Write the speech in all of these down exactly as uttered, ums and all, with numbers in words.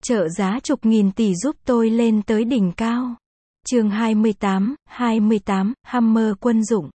trợ giá chục nghìn tỷ giúp tôi lên tới đỉnh cao. Chương hai mươi tám, hai mươi tám, Hammer quân dụng.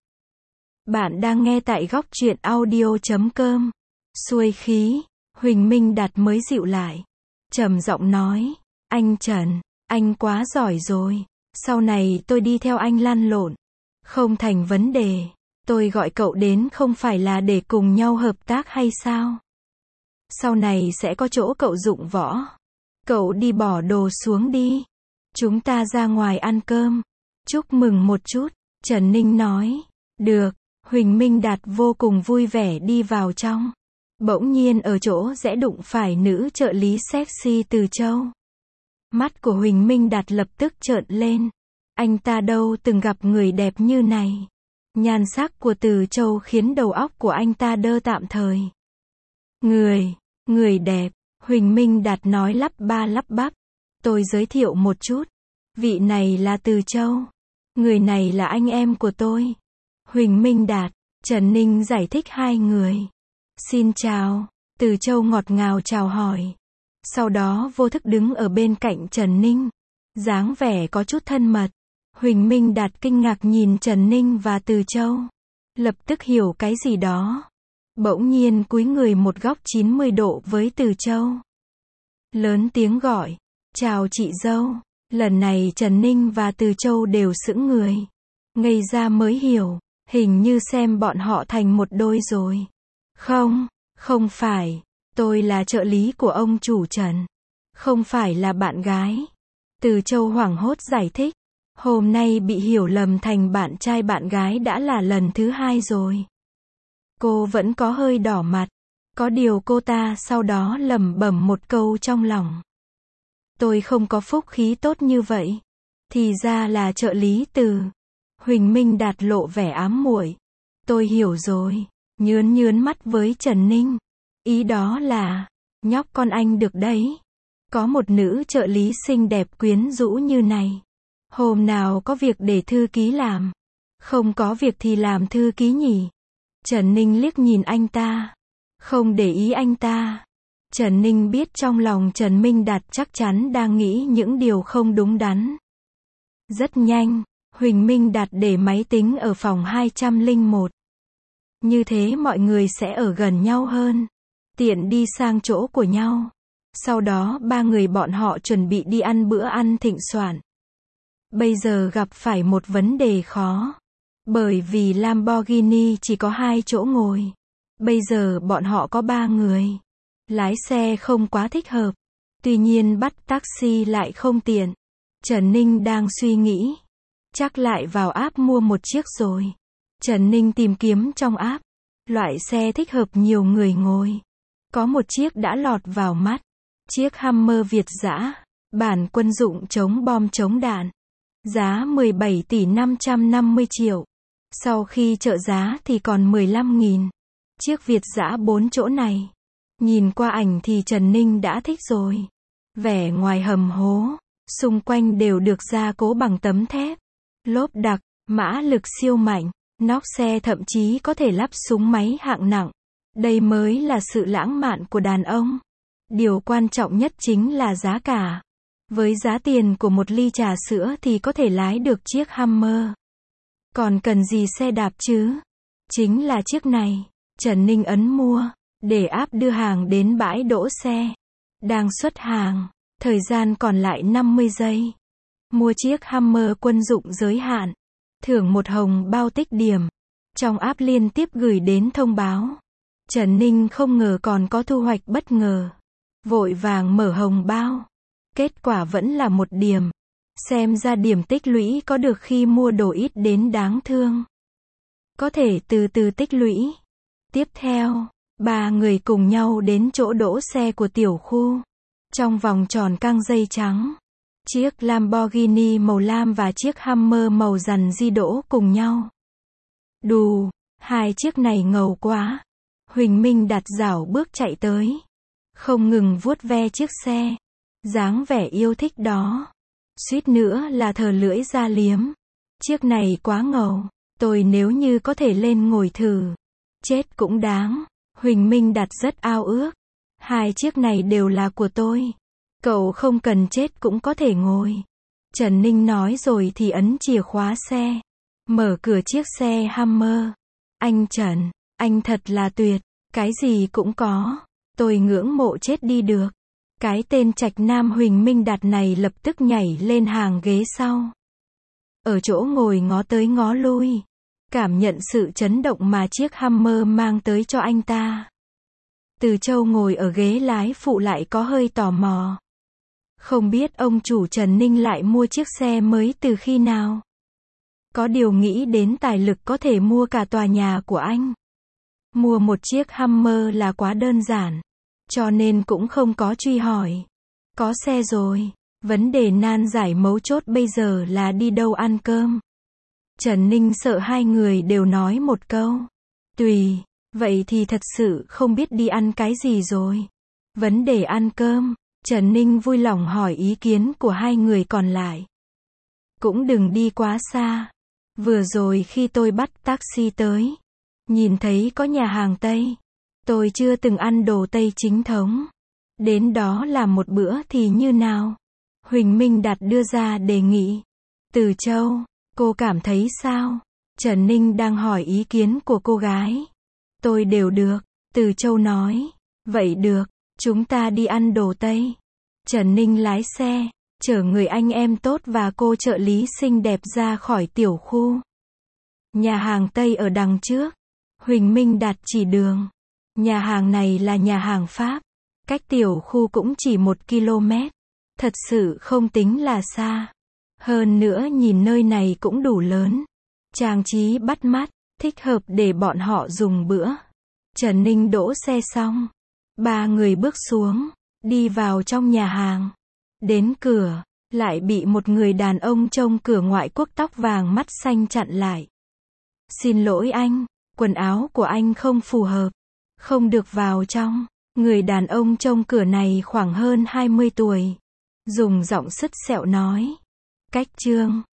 Bạn đang nghe tại góc truyện audio chấm com. Xuôi khí, Huỳnh Minh Đạt mới dịu lại. Trầm giọng nói, anh Trần, anh quá giỏi rồi. Sau này tôi đi theo anh lăn lộn. Không thành vấn đề. Tôi gọi cậu đến không phải là để cùng nhau hợp tác hay sao? Sau này sẽ có chỗ cậu dụng võ. Cậu đi bỏ đồ xuống đi. Chúng ta ra ngoài ăn cơm. Chúc mừng một chút. Trần Ninh nói. Được. Huỳnh Minh Đạt vô cùng vui vẻ đi vào trong. Bỗng nhiên ở chỗ rẽ đụng phải nữ trợ lý sexy Từ Châu. Mắt của Huỳnh Minh Đạt lập tức trợn lên. Anh ta đâu từng gặp người đẹp như này. Nhan sắc của Từ Châu khiến đầu óc của anh ta đơ tạm thời. Người, người đẹp, Huỳnh Minh Đạt nói lắp ba lắp bắp. Tôi giới thiệu một chút. Vị này là Từ Châu. Người này là anh em của tôi. Huỳnh Minh Đạt, Trần Ninh giải thích hai người. Xin chào, Từ Châu ngọt ngào chào hỏi. Sau đó vô thức đứng ở bên cạnh Trần Ninh. Dáng vẻ có chút thân mật. Huỳnh Minh Đạt kinh ngạc nhìn Trần Ninh và Từ Châu. Lập tức hiểu cái gì đó. Bỗng nhiên cúi người một góc chín mươi độ với Từ Châu. Lớn tiếng gọi. Chào chị dâu. Lần này Trần Ninh và Từ Châu đều sững người. Ngây ra mới hiểu. Hình như xem bọn họ thành một đôi rồi. Không, không phải. Tôi là trợ lý của ông chủ Trần. Không phải là bạn gái. Từ Châu hoảng hốt giải thích. Hôm nay bị hiểu lầm thành bạn trai bạn gái đã là lần thứ hai rồi. Cô vẫn có hơi đỏ mặt. Có điều cô ta sau đó lẩm bẩm một câu trong lòng. Tôi không có phúc khí tốt như vậy. Thì ra là trợ lý Từ. Huỳnh Minh Đạt lộ vẻ ám muội. Tôi hiểu rồi. Nhướn nhướn mắt với Trần Ninh. Ý đó là, nhóc con anh được đấy. Có một nữ trợ lý xinh đẹp quyến rũ như này. Hôm nào có việc để thư ký làm. Không có việc thì làm thư ký nhỉ. Trần Ninh liếc nhìn anh ta. Không để ý anh ta. Trần Ninh biết trong lòng Trần Minh Đạt chắc chắn đang nghĩ những điều không đúng đắn. Rất nhanh, Huỳnh Minh Đạt để máy tính ở phòng hai trăm lẻ một. Như thế mọi người sẽ ở gần nhau hơn. Tiện đi sang chỗ của nhau. Sau đó ba người bọn họ chuẩn bị đi ăn bữa ăn thịnh soạn. Bây giờ gặp phải một vấn đề khó. Bởi vì Lamborghini chỉ có hai chỗ ngồi. Bây giờ bọn họ có ba người. Lái xe không quá thích hợp. Tuy nhiên bắt taxi lại không tiện. Trần Ninh đang suy nghĩ. Chắc lại vào app mua một chiếc rồi. Trần Ninh tìm kiếm trong app. Loại xe thích hợp nhiều người ngồi. Có một chiếc đã lọt vào mắt. Chiếc Hammer Việt dã. Bản quân dụng chống bom chống đạn. Giá mười bảy tỷ năm trăm năm mươi triệu. Sau khi trợ giá thì còn mười lăm nghìn. Chiếc Việt dã bốn chỗ này. Nhìn qua ảnh thì Trần Ninh đã thích rồi. Vẻ ngoài hầm hố. Xung quanh đều được gia cố bằng tấm thép. Lốp đặc, mã lực siêu mạnh. Nóc xe thậm chí có thể lắp súng máy hạng nặng. Đây mới là sự lãng mạn của đàn ông. Điều quan trọng nhất chính là giá cả. Với giá tiền của một ly trà sữa thì có thể lái được chiếc Hammer. Còn cần gì xe đạp chứ? Chính là chiếc này. Trần Ninh ấn mua. Để app đưa hàng đến bãi đỗ xe. Đang xuất hàng. Thời gian còn lại năm mươi giây. Mua chiếc Hammer quân dụng giới hạn. Thưởng một hồng bao tích điểm. Trong app liên tiếp gửi đến thông báo. Trần Ninh không ngờ còn có thu hoạch bất ngờ. Vội vàng mở hồng bao. Kết quả vẫn là một điểm. Xem ra điểm tích lũy có được khi mua đồ ít đến đáng thương. Có thể từ từ tích lũy. Tiếp theo, ba người cùng nhau đến chỗ đỗ xe của tiểu khu. Trong vòng tròn căng dây trắng. Chiếc Lamborghini màu lam và chiếc Hammer màu rằn di đỗ cùng nhau. Đù, hai chiếc này ngầu quá. Huỳnh Minh Đạt dảo bước chạy tới. Không ngừng vuốt ve chiếc xe. Dáng vẻ yêu thích đó. Suýt nữa là thờ lưỡi ra liếm. Chiếc này quá ngầu. Tôi nếu như có thể lên ngồi thử. Chết cũng đáng. Huỳnh Minh Đạt rất ao ước. Hai chiếc này đều là của tôi. Cậu không cần chết cũng có thể ngồi. Trần Ninh nói rồi thì ấn chìa khóa xe. Mở cửa chiếc xe Hummer. Anh Trần, anh thật là tuyệt. Cái gì cũng có. Tôi ngưỡng mộ chết đi được. Cái tên Trạch Nam Huỳnh Minh Đạt này lập tức nhảy lên hàng ghế sau. Ở chỗ ngồi ngó tới ngó lui. Cảm nhận sự chấn động mà chiếc Hummer mang tới cho anh ta. Từ Châu ngồi ở ghế lái phụ lại có hơi tò mò. Không biết ông chủ Trần Ninh lại mua chiếc xe mới từ khi nào. Có điều nghĩ đến tài lực có thể mua cả tòa nhà của anh. Mua một chiếc Hummer là quá đơn giản. Cho nên cũng không có truy hỏi. Có xe rồi. Vấn đề nan giải mấu chốt bây giờ là đi đâu ăn cơm. Trần Ninh sợ hai người đều nói một câu. Tùy. Vậy thì thật sự không biết đi ăn cái gì rồi. Vấn đề ăn cơm. Trần Ninh vui lòng hỏi ý kiến của hai người còn lại. Cũng đừng đi quá xa. Vừa rồi khi tôi bắt taxi tới. Nhìn thấy có nhà hàng Tây. Tôi chưa từng ăn đồ Tây chính thống. Đến đó làm một bữa thì như nào? Huỳnh Minh Đạt đưa ra đề nghị. Từ Châu, cô cảm thấy sao? Trần Ninh đang hỏi ý kiến của cô gái. Tôi đều được, Từ Châu nói. Vậy được, chúng ta đi ăn đồ Tây. Trần Ninh lái xe, chở người anh em tốt và cô trợ lý xinh đẹp ra khỏi tiểu khu. Nhà hàng Tây ở đằng trước. Huỳnh Minh Đạt chỉ đường. Nhà hàng này là nhà hàng Pháp. Cách tiểu khu cũng chỉ một ki lô mét. Thật sự không tính là xa. Hơn nữa nhìn nơi này cũng đủ lớn. Trang trí bắt mắt, thích hợp để bọn họ dùng bữa. Trần Ninh đỗ xe xong. Ba người bước xuống, đi vào trong nhà hàng. Đến cửa, lại bị một người đàn ông trông cửa ngoại quốc tóc vàng mắt xanh chặn lại. Xin lỗi anh, quần áo của anh không phù hợp. Không được vào trong. Người đàn ông trông cửa này khoảng hơn hai mươi tuổi. Dùng giọng sứt sẹo nói. Cách Trương,